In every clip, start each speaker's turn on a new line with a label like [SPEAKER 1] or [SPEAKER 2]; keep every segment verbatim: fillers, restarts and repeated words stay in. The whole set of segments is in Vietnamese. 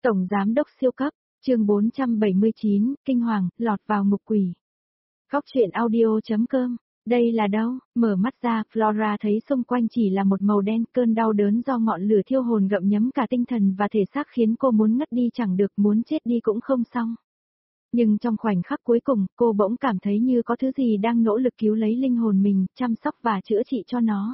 [SPEAKER 1] Tổng Giám đốc siêu cấp, chương bốn trăm bảy mươi chín, Kinh Hoàng, lọt vào ngục quỷ. Góc truyện audio.com, đây là đâu? Mở mắt ra, Flora thấy xung quanh chỉ là một màu đen, cơn đau đớn do ngọn lửa thiêu hồn gặm nhấm cả tinh thần và thể xác khiến cô muốn ngất đi chẳng được, muốn chết đi cũng không xong. Nhưng trong khoảnh khắc cuối cùng, cô bỗng cảm thấy như có thứ gì đang nỗ lực cứu lấy linh hồn mình, chăm sóc và chữa trị cho nó.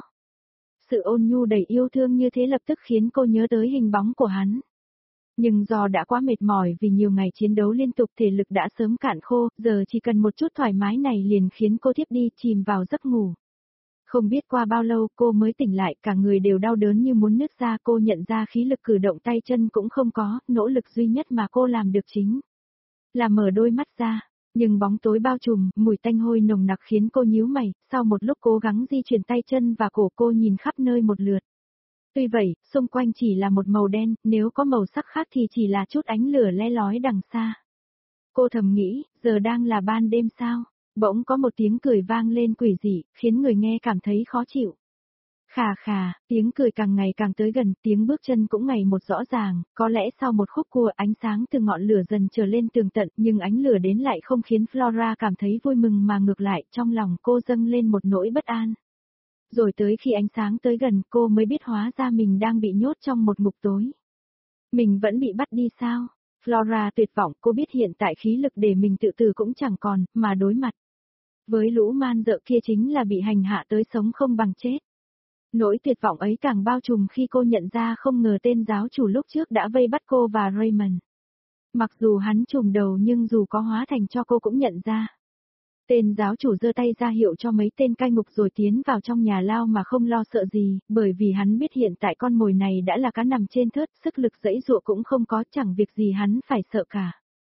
[SPEAKER 1] Sự ôn nhu đầy yêu thương như thế lập tức khiến cô nhớ tới hình bóng của hắn. Nhưng do đã quá mệt mỏi vì nhiều ngày chiến đấu liên tục, thể lực đã sớm cạn khô, giờ chỉ cần một chút thoải mái này liền khiến cô thiếp đi, chìm vào giấc ngủ. Không biết qua bao lâu cô mới tỉnh lại, cả người đều đau đớn như muốn nứt ra, cô nhận ra khí lực cử động tay chân cũng không có, nỗ lực duy nhất mà cô làm được chính là mở đôi mắt ra. Nhưng bóng tối bao trùm, mùi tanh hôi nồng nặc khiến cô nhíu mày, sau một lúc cố gắng di chuyển tay chân và cổ, cô nhìn khắp nơi một lượt. Tuy vậy, xung quanh chỉ là một màu đen, nếu có màu sắc khác thì chỉ là chút ánh lửa le lói đằng xa. Cô thầm nghĩ, giờ đang là ban đêm sao? Bỗng có một tiếng cười vang lên quỷ dị, khiến người nghe cảm thấy khó chịu. Khà khà, tiếng cười càng ngày càng tới gần, tiếng bước chân cũng ngày một rõ ràng, có lẽ sau một khúc cua ánh sáng từ ngọn lửa dần trở lên tường tận, nhưng ánh lửa đến lại không khiến Flora cảm thấy vui mừng mà ngược lại, trong lòng cô dâng lên một nỗi bất an. Rồi tới khi ánh sáng tới gần, cô mới biết hóa ra mình đang bị nhốt trong một ngục tối. Mình vẫn bị bắt đi sao? Flora tuyệt vọng, cô biết hiện tại khí lực để mình tự tử cũng chẳng còn, mà đối mặt với lũ man dợ kia chính là bị hành hạ tới sống không bằng chết. Nỗi tuyệt vọng ấy càng bao trùm khi cô nhận ra không ngờ tên giáo chủ lúc trước đã vây bắt cô và Raymond. Mặc dù hắn trùm đầu nhưng dù có hóa thành cho cô cũng nhận ra. Tên giáo chủ giơ tay ra hiệu cho mấy tên cai ngục rồi tiến vào trong nhà lao mà không lo sợ gì, bởi vì hắn biết hiện tại con mồi này đã là cá nằm trên thớt, sức lực giãy giụa cũng không có, chẳng việc gì hắn phải sợ cả.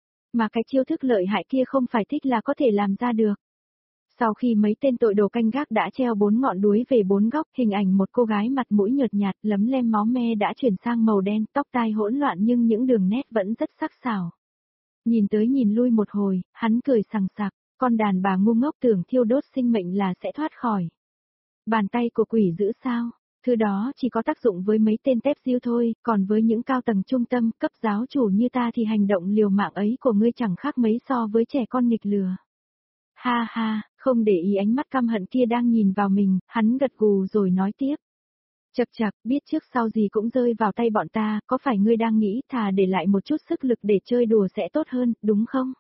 [SPEAKER 1] Mà cái chiêu thức lợi hại kia không phải thích là có thể làm ra được. Sau khi mấy tên tội đồ canh gác đã treo bốn ngọn đuối về bốn góc, hình ảnh một cô gái mặt mũi nhợt nhạt, lấm lem máu me đã chuyển sang màu đen, tóc tai hỗn loạn nhưng những đường nét vẫn rất sắc sảo. Nhìn tới nhìn lui một hồi, hắn cười sằng sặc. Con đàn bà ngu ngốc tưởng thiêu đốt sinh mệnh là sẽ thoát khỏi bàn tay của quỷ dữ sao? Thứ đó chỉ có tác dụng với mấy tên tép diêu thôi, còn với những cao tầng trung tâm, cấp giáo chủ như ta thì hành động liều mạng ấy của ngươi chẳng khác mấy so với trẻ con nghịch lừa. Ha ha, không để ý ánh mắt căm hận kia đang nhìn vào mình, hắn gật gù rồi nói tiếp. Chậc chậc, biết trước sau gì cũng rơi vào tay bọn ta, có phải ngươi đang nghĩ thà để lại một chút sức lực để chơi đùa sẽ tốt hơn, đúng không?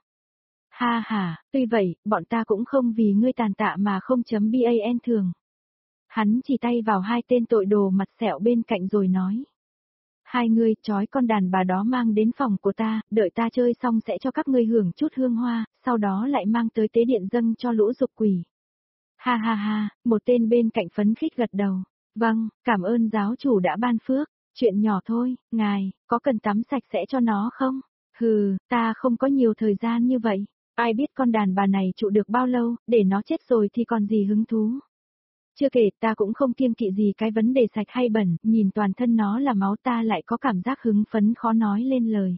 [SPEAKER 1] Ha ha, tuy vậy, bọn ta cũng không vì ngươi tàn tạ mà không chấm ban thường. Hắn chỉ tay vào hai tên tội đồ mặt sẹo bên cạnh rồi nói. Hai ngươi trói con đàn bà đó mang đến phòng của ta, đợi ta chơi xong sẽ cho các ngươi hưởng chút hương hoa, sau đó lại mang tới tế điện dâng cho lũ dục quỷ. Ha ha ha, một tên bên cạnh phấn khích gật đầu. Vâng, cảm ơn giáo chủ đã ban phước, chuyện nhỏ thôi, ngài, có cần tắm sạch sẽ cho nó không? Hừ, ta không có nhiều thời gian như vậy. Ai biết con đàn bà này trụ được bao lâu, để nó chết rồi thì còn gì hứng thú. Chưa kể ta cũng không kiêng kỵ gì cái vấn đề sạch hay bẩn, nhìn toàn thân nó là máu ta lại có cảm giác hứng phấn khó nói lên lời.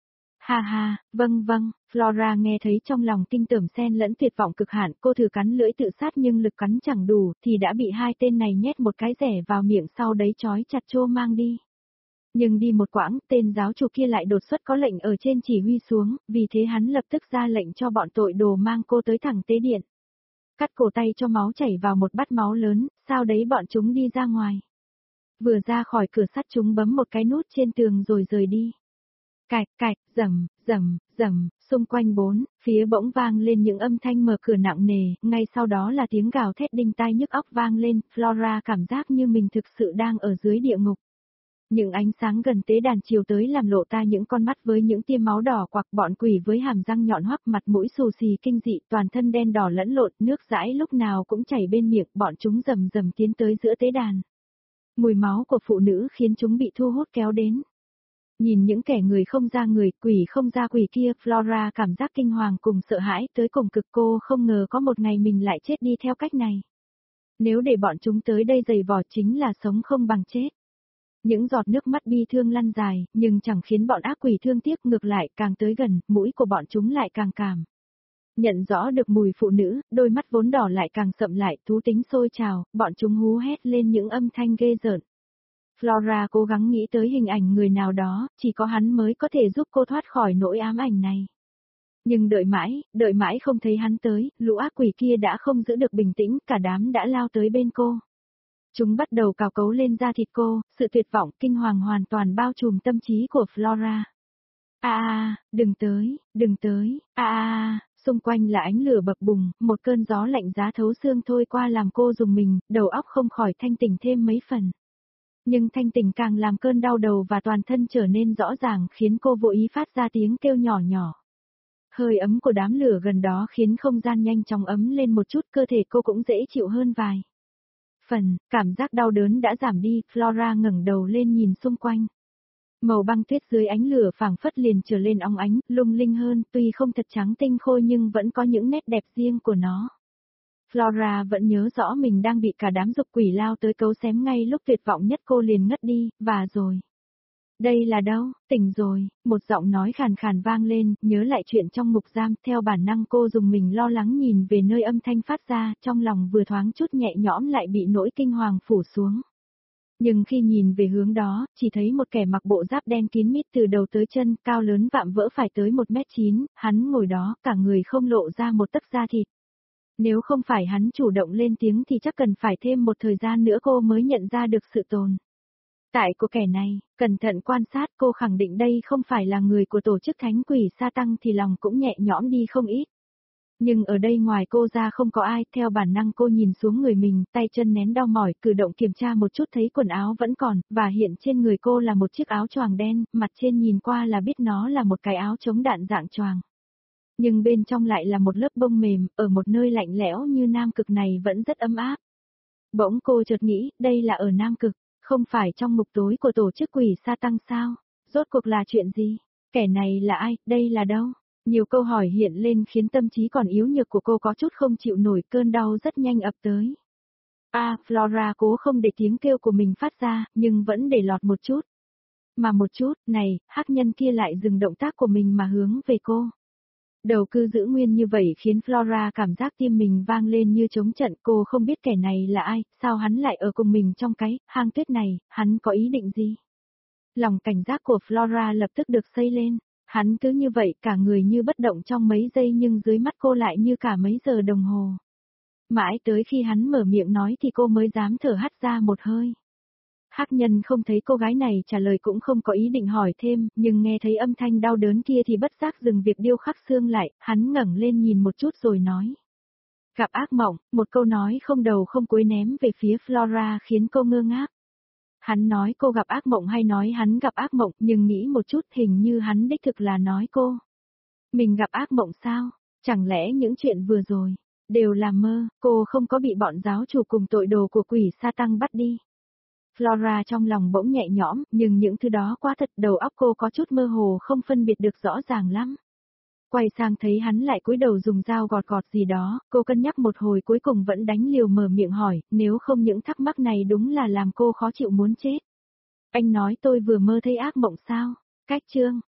[SPEAKER 1] Ha ha, vâng vâng, Flora nghe thấy trong lòng kinh tởm xen lẫn tuyệt vọng cực hạn, cô thử cắn lưỡi tự sát nhưng lực cắn chẳng đủ, thì đã bị hai tên này nhét một cái rẻ vào miệng sau đấy trói chặt trô mang đi. Nhưng đi một quãng, tên giáo chủ kia lại đột xuất có lệnh ở trên chỉ huy xuống, vì thế hắn lập tức ra lệnh cho bọn tội đồ mang cô tới thẳng tế điện. Cắt cổ tay cho máu chảy vào một bát máu lớn, sau đấy bọn chúng đi ra ngoài. Vừa ra khỏi cửa sắt chúng bấm một cái nút trên tường rồi rời đi. Cạch cạch, rầm, rầm, rầm, xung quanh bốn, phía bỗng vang lên những âm thanh mở cửa nặng nề, ngay sau đó là tiếng gào thét đinh tai nhức óc vang lên, Flora cảm giác như mình thực sự đang ở dưới địa ngục. Những ánh sáng gần tế đàn chiều tới làm lộ ta những con mắt với những tia máu đỏ quặc, bọn quỷ với hàm răng nhọn hoắt, mặt mũi xù xì kinh dị, toàn thân đen đỏ lẫn lộn, nước dãi lúc nào cũng chảy bên miệng, bọn chúng rầm rầm tiến tới giữa tế đàn. Mùi máu của phụ nữ khiến chúng bị thu hút kéo đến. Nhìn những kẻ người không ra người, quỷ không ra quỷ kia, Flora cảm giác kinh hoàng cùng sợ hãi tới cùng cực, cô không ngờ có một ngày mình lại chết đi theo cách này. Nếu để bọn chúng tới đây giày vò chính là sống không bằng chết. Những giọt nước mắt bi thương lăn dài, nhưng chẳng khiến bọn ác quỷ thương tiếc, ngược lại, càng tới gần, mũi của bọn chúng lại càng cảm. Nhận rõ được mùi phụ nữ, đôi mắt vốn đỏ lại càng sậm lại, thú tính sôi trào, bọn chúng hú hét lên những âm thanh ghê rợn. Flora cố gắng nghĩ tới hình ảnh người nào đó, chỉ có hắn mới có thể giúp cô thoát khỏi nỗi ám ảnh này. Nhưng đợi mãi, đợi mãi không thấy hắn tới, lũ ác quỷ kia đã không giữ được bình tĩnh, cả đám đã lao tới bên cô. Chúng bắt đầu cào cấu lên da thịt cô, sự tuyệt vọng, kinh hoàng hoàn toàn bao trùm tâm trí của Flora. A a, đừng tới, đừng tới, a a, xung quanh là ánh lửa bập bùng, một cơn gió lạnh giá thấu xương thôi qua làm cô rùng mình, đầu óc không khỏi thanh tỉnh thêm mấy phần. Nhưng thanh tỉnh càng làm cơn đau đầu và toàn thân trở nên rõ ràng khiến cô vô ý phát ra tiếng kêu nhỏ nhỏ. Hơi ấm của đám lửa gần đó khiến không gian nhanh chóng ấm lên một chút, cơ thể cô cũng dễ chịu hơn vài phần, cảm giác đau đớn đã giảm đi, Flora ngẩng đầu lên nhìn xung quanh. Màu băng tuyết dưới ánh lửa phảng phất liền trở lên óng ánh, lung linh hơn, tuy không thật trắng tinh khôi nhưng vẫn có những nét đẹp riêng của nó. Flora vẫn nhớ rõ mình đang bị cả đám dục quỷ lao tới cấu xém ngay lúc tuyệt vọng nhất, cô liền ngất đi, và rồi. Đây là đâu, tỉnh rồi, một giọng nói khàn khàn vang lên, nhớ lại chuyện trong ngục giam, theo bản năng cô dùng mình lo lắng nhìn về nơi âm thanh phát ra, trong lòng vừa thoáng chút nhẹ nhõm lại bị nỗi kinh hoàng phủ xuống. Nhưng khi nhìn về hướng đó, chỉ thấy một kẻ mặc bộ giáp đen kín mít từ đầu tới chân, cao lớn vạm vỡ phải tới một mét chín, hắn ngồi đó, cả người không lộ ra một tấc da thịt. Nếu không phải hắn chủ động lên tiếng thì chắc cần phải thêm một thời gian nữa cô mới nhận ra được sự tồn tại của kẻ này. Cẩn thận quan sát, cô khẳng định đây không phải là người của tổ chức thánh quỷ sa tăng thì lòng cũng nhẹ nhõm đi không ít. Nhưng ở đây ngoài cô ra không có ai, theo bản năng cô nhìn xuống người mình, tay chân nén đau mỏi, cử động kiểm tra một chút thấy quần áo vẫn còn, và hiện trên người cô là một chiếc áo choàng đen, mặt trên nhìn qua là biết nó là một cái áo chống đạn dạng choàng. Nhưng bên trong lại là một lớp bông mềm, ở một nơi lạnh lẽo như Nam Cực này vẫn rất ấm áp. Bỗng cô chợt nghĩ, đây là ở Nam Cực, không phải trong ngục tối của tổ chức quỷ sa tăng sao? Rốt cuộc là chuyện gì? Kẻ này là ai? Đây là đâu? Nhiều câu hỏi hiện lên khiến tâm trí còn yếu nhược của cô có chút không chịu nổi, cơn đau rất nhanh ập tới. A, à, Flora cố không để tiếng kêu của mình phát ra, nhưng vẫn để lọt một chút. Mà một chút, này, hắc nhân kia lại dừng động tác của mình mà hướng về cô. Đầu cứ giữ nguyên như vậy khiến Flora cảm giác tim mình vang lên như trống trận, cô không biết kẻ này là ai, sao hắn lại ở cùng mình trong cái hang tuyết này, hắn có ý định gì? Lòng cảnh giác của Flora lập tức được xây lên, hắn cứ như vậy cả người như bất động trong mấy giây nhưng dưới mắt cô lại như cả mấy giờ đồng hồ. Mãi tới khi hắn mở miệng nói thì cô mới dám thở hắt ra một hơi. Hắc nhân không thấy cô gái này trả lời cũng không có ý định hỏi thêm, nhưng nghe thấy âm thanh đau đớn kia thì bất giác dừng việc điêu khắc xương lại, hắn ngẩng lên nhìn một chút rồi nói. Gặp ác mộng, một câu nói không đầu không cuối ném về phía Flora khiến cô ngơ ngác. Hắn nói cô gặp ác mộng hay nói hắn gặp ác mộng, nhưng nghĩ một chút hình như hắn đích thực là nói cô. Mình gặp ác mộng sao? Chẳng lẽ những chuyện vừa rồi đều là mơ, cô không có bị bọn giáo chủ cùng tội đồ của quỷ sa tăng bắt đi. Flora trong lòng bỗng nhẹ nhõm, nhưng những thứ đó quá thật, đầu óc cô có chút mơ hồ không phân biệt được rõ ràng lắm. Quay sang thấy hắn lại cúi đầu dùng dao gọt gọt gì đó, cô cân nhắc một hồi cuối cùng vẫn đánh liều mở miệng hỏi, nếu không những thắc mắc này đúng là làm cô khó chịu muốn chết. Anh nói tôi vừa mơ thấy ác mộng sao? Cách chương,